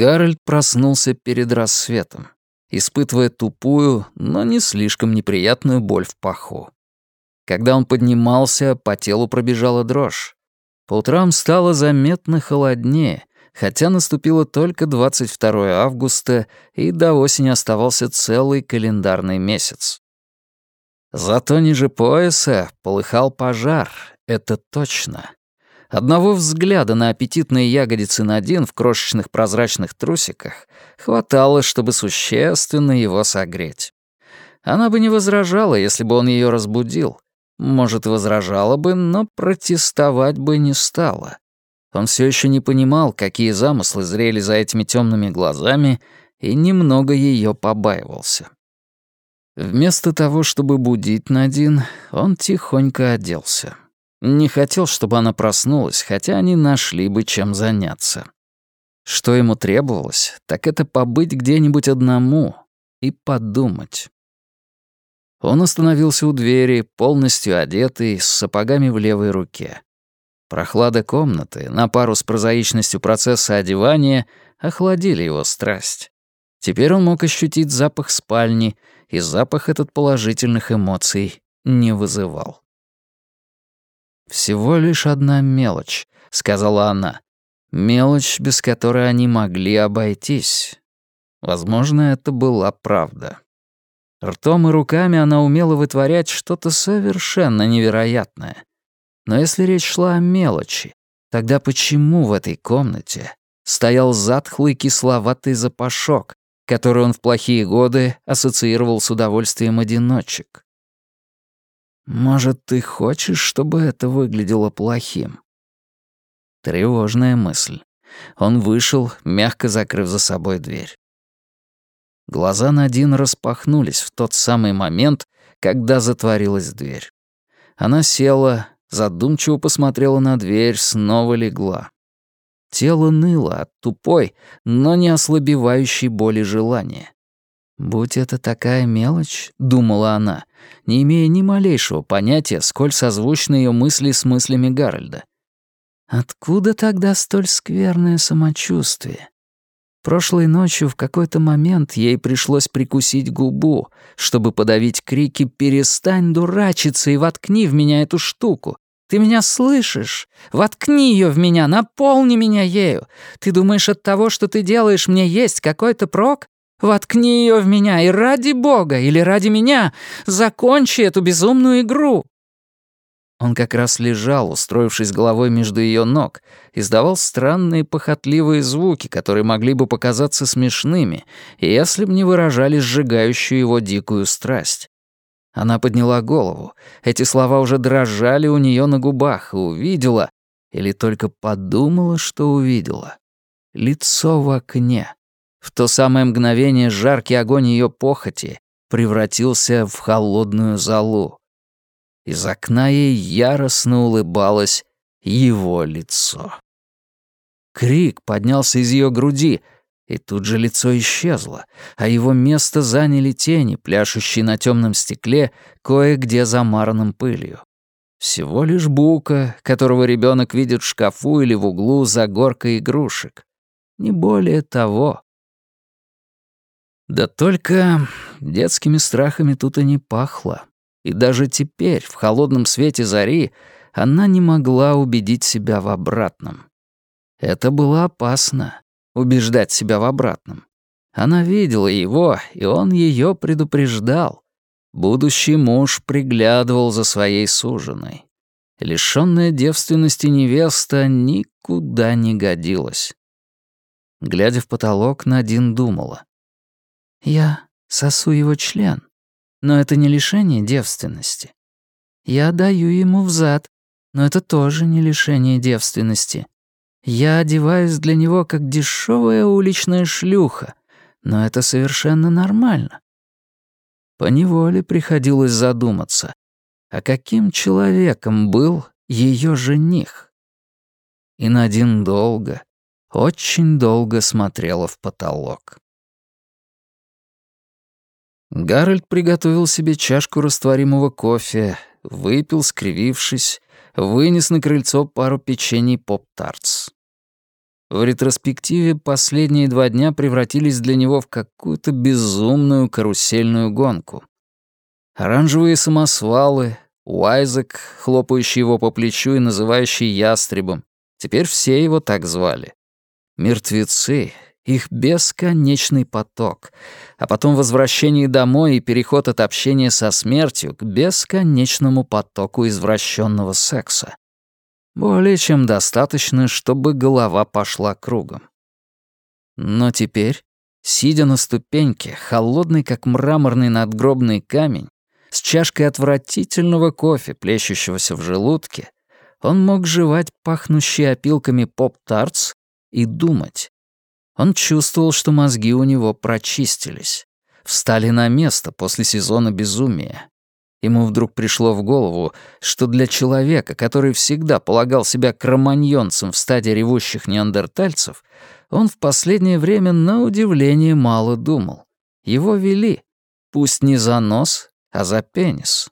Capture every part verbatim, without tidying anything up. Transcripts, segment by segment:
Гарольд проснулся перед рассветом, испытывая тупую, но не слишком неприятную боль в паху. Когда он поднимался, по телу пробежала дрожь. По утрам стало заметно холоднее, хотя наступило только двадцать второе августа, и до осени оставался целый календарный месяц. Зато ниже пояса полыхал пожар, это точно. Одного взгляда на аппетитные ягодицы Надин в крошечных прозрачных трусиках хватало, чтобы существенно его согреть. Она бы не возражала, если бы он ее разбудил. Может, возражала бы, но протестовать бы не стала. Он все еще не понимал, какие замыслы зрели за этими темными глазами, и немного ее побаивался. Вместо того, чтобы будить Надин, он тихонько оделся. Не хотел, чтобы она проснулась, хотя они нашли бы чем заняться. Что ему требовалось, так это побыть где-нибудь одному и подумать. Он остановился у двери, полностью одетый, с сапогами в левой руке. Прохлада комнаты, на пару с прозаичностью процесса одевания, охладили его страсть. Теперь он мог ощутить запах спальни, и запах этот положительных эмоций не вызывал. «Всего лишь одна мелочь», — сказала она. «Мелочь, без которой они могли обойтись». Возможно, это была правда. Ртом и руками она умела вытворять что-то совершенно невероятное. Но если речь шла о мелочи, тогда почему в этой комнате стоял затхлый кисловатый запашок, который он в плохие годы ассоциировал с удовольствием одиночек? Может, ты хочешь, чтобы это выглядело плохим? Тревожная мысль. Он вышел, мягко закрыв за собой дверь. Глаза Надин распахнулись в тот самый момент, когда затворилась дверь. Она села, задумчиво посмотрела на дверь, снова легла. Тело ныло от тупой, но не ослабевающей боли желания. «Будь это такая мелочь», — думала она, не имея ни малейшего понятия, сколь созвучны ее мысли с мыслями Гарольда. «Откуда тогда столь скверное самочувствие? Прошлой ночью в какой-то момент ей пришлось прикусить губу, чтобы подавить крики «Перестань дурачиться и воткни в меня эту штуку! Ты меня слышишь? Воткни ее в меня, наполни меня ею! Ты думаешь, от того, что ты делаешь, мне есть какой-то прок? Воткни ее в меня, и ради бога, или ради меня, закончи эту безумную игру!» Он как раз лежал, устроившись головой между ее ног, издавал странные похотливые звуки, которые могли бы показаться смешными, если б не выражали сжигающую его дикую страсть. Она подняла голову. Эти слова уже дрожали у нее на губах и увидела, или только подумала, что увидела, лицо в окне. В то самое мгновение жаркий огонь ее похоти превратился в холодную золу. Из окна ей яростно улыбалось его лицо. Крик поднялся из ее груди, и тут же лицо исчезло, а его место заняли тени, пляшущие на темном стекле, кое-где замаранным пылью. Всего лишь Бука, которого ребенок видит в шкафу или в углу за горкой игрушек. Не более того. Да только детскими страхами тут и не пахло. И даже теперь, в холодном свете зари, она не могла убедить себя в обратном. Это было опасно — убеждать себя в обратном. Она видела его, и он ее предупреждал. Будущий муж приглядывал за своей суженой. Лишённая девственности невеста никуда не годилась. Глядя в потолок, Надин думала. «Я сосу его член, но это не лишение девственности. Я даю ему взад, но это тоже не лишение девственности. Я одеваюсь для него как дешевая уличная шлюха, но это совершенно нормально». Поневоле приходилось задуматься, а каким человеком был ее жених? И Надин долго, очень долго смотрела в потолок. Гарольд приготовил себе чашку растворимого кофе, выпил, скривившись, вынес на крыльцо пару печений поп-тартс. В ретроспективе последние два дня превратились для него в какую-то безумную карусельную гонку. Оранжевые самосвалы, Уайзек, хлопающий его по плечу и называющий ястребом, теперь все его так звали. Мертвецы, их бесконечный поток, а потом возвращение домой и переход от общения со смертью к бесконечному потоку извращенного секса. Более чем достаточно, чтобы голова пошла кругом. Но теперь, сидя на ступеньке, холодный как мраморный надгробный камень, с чашкой отвратительного кофе, плещущегося в желудке, он мог жевать пахнущие опилками поп-тартс и думать. Он чувствовал, что мозги у него прочистились, встали на место после сезона безумия. Ему вдруг пришло в голову, что для человека, который всегда полагал себя кроманьонцем в стадии ревущих неандертальцев, он в последнее время на удивление мало думал. Его вели, пусть не за нос, а за пенис.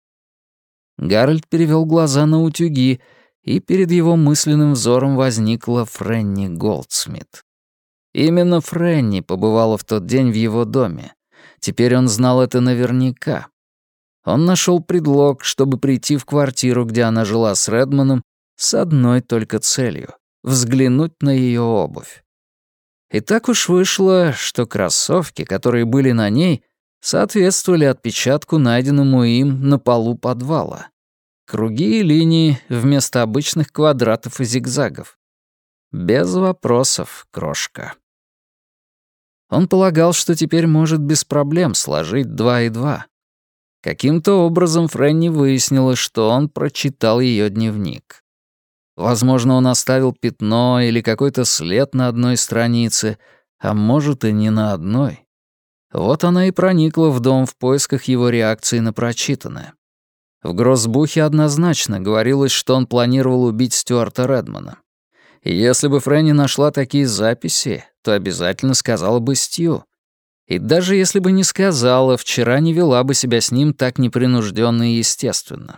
Гарольд перевел глаза на утюги, и перед его мысленным взором возникла Фрэнни Голдсмит. Именно Фрэнни побывала в тот день в его доме. Теперь он знал это наверняка. Он нашел предлог, чтобы прийти в квартиру, где она жила с Редманом, с одной только целью — взглянуть на ее обувь. И так уж вышло, что кроссовки, которые были на ней, соответствовали отпечатку, найденному им на полу подвала. Круги и линии вместо обычных квадратов и зигзагов. Без вопросов, крошка. Он полагал, что теперь может без проблем сложить два и два. Каким-то образом Фрэнни выяснила, что он прочитал ее дневник. Возможно, он оставил пятно или какой-то след на одной странице, а может и не на одной. Вот она и проникла в дом в поисках его реакции на прочитанное. В Гроссбухе однозначно говорилось, что он планировал убить Стюарта Редмана. И если бы Фрэнни нашла такие записи, то обязательно сказала бы Стью. И даже если бы не сказала, вчера не вела бы себя с ним так непринужденно и естественно.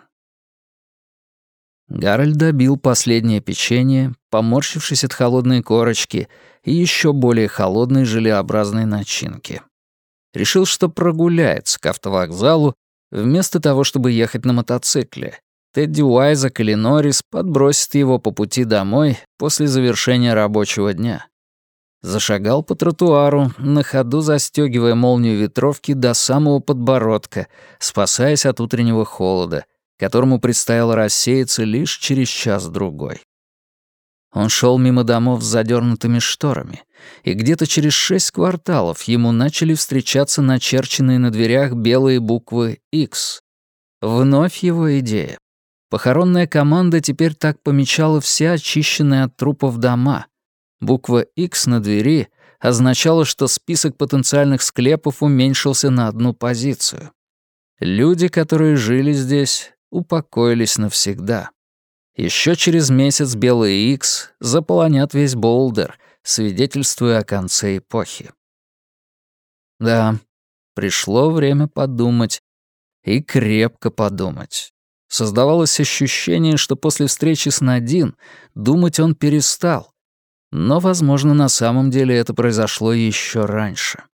Гарольд добил последнее печенье, поморщившись от холодной корочки и еще более холодной желеобразной начинки. Решил, что прогуляется к автовокзалу, вместо того, чтобы ехать на мотоцикле. Тедди Уайзек или Норрис подбросит его по пути домой после завершения рабочего дня. Зашагал по тротуару, на ходу застегивая молнию ветровки до самого подбородка, спасаясь от утреннего холода, которому предстояло рассеяться лишь через час-другой. Он шел мимо домов с задернутыми шторами, и где-то через шесть кварталов ему начали встречаться начерченные на дверях белые буквы «Икс». Вновь его идея. Похоронная команда теперь так помечала все очищенные от трупов дома. Буква «Икс» на двери означала, что список потенциальных склепов уменьшился на одну позицию. Люди, которые жили здесь, упокоились навсегда. Еще через месяц белые «Икс» заполонят весь Болдер, свидетельствуя о конце эпохи. Да, пришло время подумать. И крепко подумать. Создавалось ощущение, что после встречи с Надин думать он перестал. Но, возможно, на самом деле это произошло еще раньше.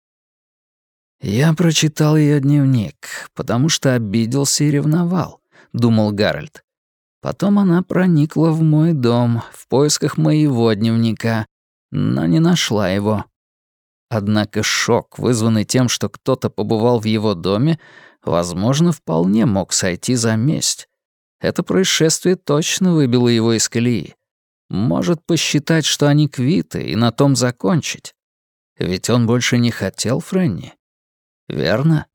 «Я прочитал ее дневник, потому что обиделся и ревновал», — думал Гарольд. Потом она проникла в мой дом в поисках моего дневника, но не нашла его. Однако шок, вызванный тем, что кто-то побывал в его доме, возможно, вполне мог сойти за месть. Это происшествие точно выбило его из колеи. Может посчитать, что они квиты, и на том закончить. Ведь он больше не хотел Фрэнни. Верно?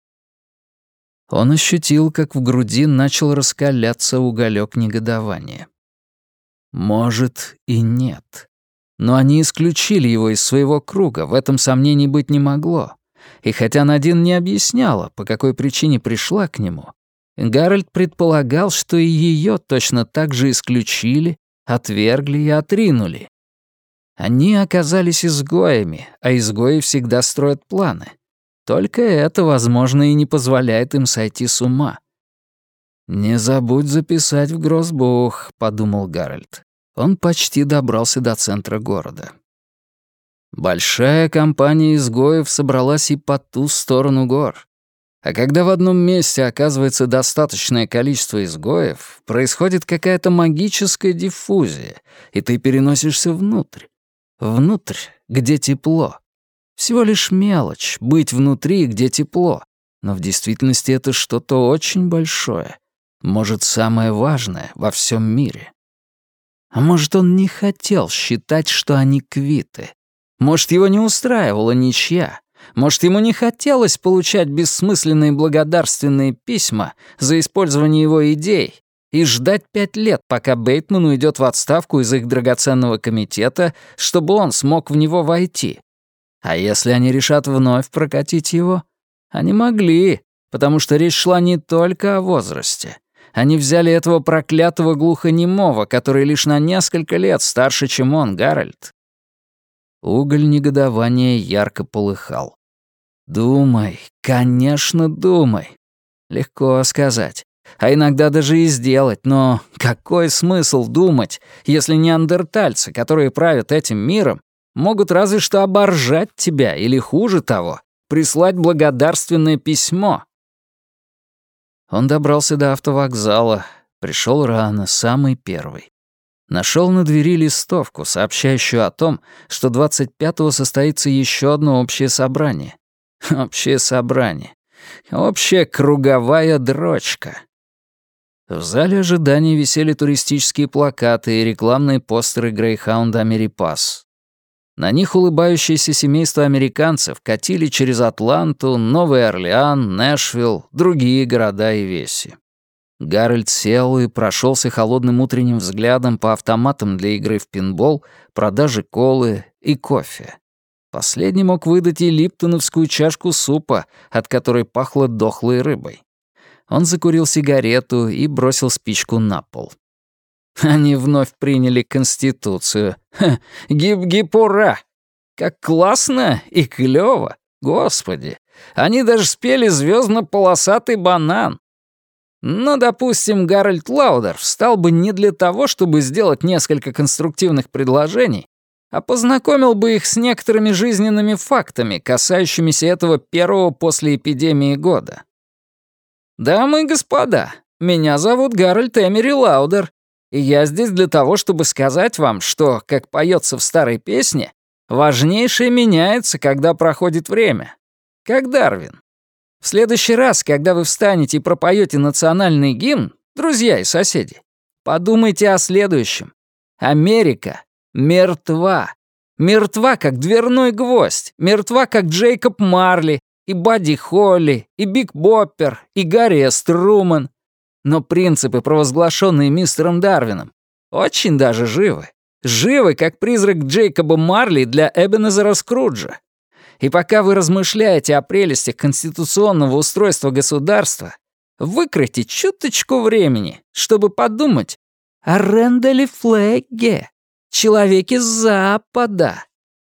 Он ощутил, как в груди начал раскаляться уголек негодования. Может и нет. Но они исключили его из своего круга, в этом сомнений быть не могло. И хотя Надин не объясняла, по какой причине пришла к нему, Гарольд предполагал, что и ее точно так же исключили, отвергли и отринули. Они оказались изгоями, а изгои всегда строят планы. Только это, возможно, и не позволяет им сойти с ума. «Не забудь записать в Гроссбух», — подумал Гарольд. Он почти добрался до центра города. Большая компания изгоев собралась и по ту сторону гор. А когда в одном месте оказывается достаточное количество изгоев, происходит какая-то магическая диффузия, и ты переносишься внутрь. Внутрь, где тепло. Всего лишь мелочь — быть внутри, где тепло. Но в действительности это что-то очень большое. Может, самое важное во всем мире. А может, он не хотел считать, что они квиты. Может, его не устраивала ничья. Может, ему не хотелось получать бессмысленные благодарственные письма за использование его идей и ждать пять лет, пока Бейтман уйдет в отставку из их драгоценного комитета, чтобы он смог в него войти. А если они решат вновь прокатить его? Они могли, потому что речь шла не только о возрасте. Они взяли этого проклятого глухонемого, который лишь на несколько лет старше, чем он, Гарольд. Уголь негодования ярко полыхал. «Думай, конечно, думай». Легко сказать, а иногда даже и сделать, но какой смысл думать, если неандертальцы, которые правят этим миром, могут разве что оборжать тебя или, хуже того, прислать благодарственное письмо? Он добрался до автовокзала, пришел рано, самый первый. Нашел на двери листовку, сообщающую о том, что двадцать пятого состоится еще одно общее собрание. Общее собрание. Общая круговая дрочка. В зале ожидания висели туристические плакаты и рекламные постеры Greyhound Америпас. На них улыбающееся семейство американцев катили через Атланту, Новый Орлеан, Нэшвилл, другие города и веси. Гарольд сел и прошелся холодным утренним взглядом по автоматам для игры в пинбол, продажи колы и кофе. Последний мог выдать и липтоновскую чашку супа, от которой пахло дохлой рыбой. Он закурил сигарету и бросил спичку на пол. Они вновь приняли Конституцию. Ха, гип-гип, ура! Как классно и клёво, господи! Они даже спели «Звездно-полосатый банан». Но, допустим, Гарольд Лаудер встал бы не для того, чтобы сделать несколько конструктивных предложений, а познакомил бы их с некоторыми жизненными фактами, касающимися этого первого после эпидемии года. «Дамы и господа, меня зовут Гарольд Эмери Лаудер, и я здесь для того, чтобы сказать вам, что, как поется в старой песне, важнейшее меняется, когда проходит время. Как Дарвин. В следующий раз, когда вы встанете и пропоете национальный гимн, друзья и соседи, подумайте о следующем. Америка мертва. Мертва, как дверной гвоздь. Мертва, как Джейкоб Марли, и Бадди Холли, и Биг Боппер, и Гарри С. Труман. Но принципы, провозглашенные мистером Дарвином, очень даже живы. Живы, как призрак Джейкоба Марли для Эбенезера Скруджа. И пока вы размышляете о прелестях конституционного устройства государства, выкройте чуточку времени, чтобы подумать о Рэндале Флегге, человеке с Запада.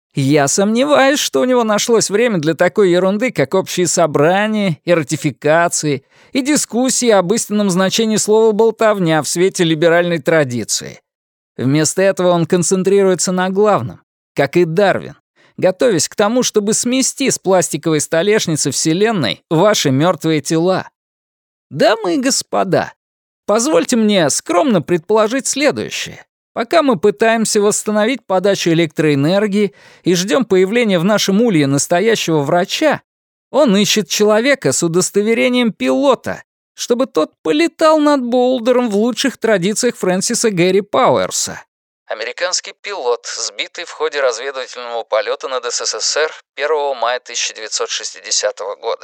Я сомневаюсь, что у него нашлось время для такой ерунды, как общие собрания и ратификации, и дискуссии об истинном значении слова «болтовня» в свете либеральной традиции. Вместо этого он концентрируется на главном, как и Дарвин, готовясь к тому, чтобы смести с пластиковой столешницы Вселенной ваши мертвые тела. Дамы и господа, позвольте мне скромно предположить следующее. Пока мы пытаемся восстановить подачу электроэнергии и ждем появления в нашем улье настоящего врача, он ищет человека с удостоверением пилота, чтобы тот полетал над Боулдером в лучших традициях Фрэнсиса Гэри Пауэрса. Американский пилот, сбитый в ходе разведывательного полета над СССР первого мая тысяча девятьсот шестидесятого года.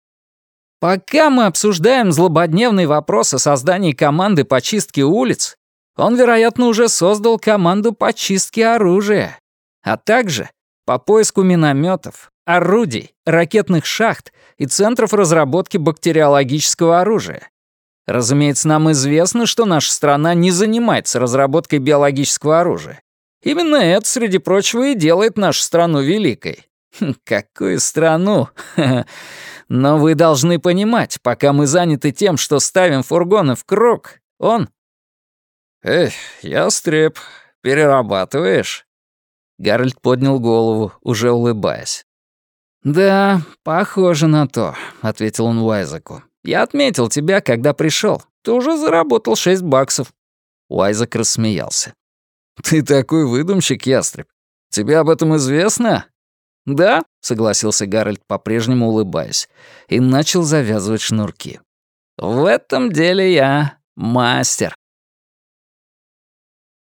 Пока мы обсуждаем злободневный вопрос о создании команды по чистке улиц, он, вероятно, уже создал команду по чистке оружия, а также по поиску минометов, орудий, ракетных шахт и центров разработки бактериологического оружия. Разумеется, нам известно, что наша страна не занимается разработкой биологического оружия. Именно это, среди прочего, и делает нашу страну великой. Какую страну? Но вы должны понимать, пока мы заняты тем, что ставим фургоны в круг, он... «Эй, ястреб, перерабатываешь?» Гарольд поднял голову, уже улыбаясь. «Да, похоже на то», — ответил он Уайзеку. «Я отметил тебя, когда пришел. Ты уже заработал шесть баксов». Уайзек рассмеялся. «Ты такой выдумщик, ястреб. Тебе об этом известно?» «Да», — согласился Гарольд, по-прежнему улыбаясь, и начал завязывать шнурки. «В этом деле я мастер».